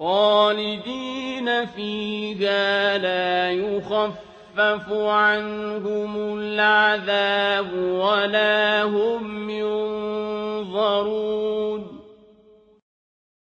خالدين فيها لا يخفف عنهم العذاب ولا هم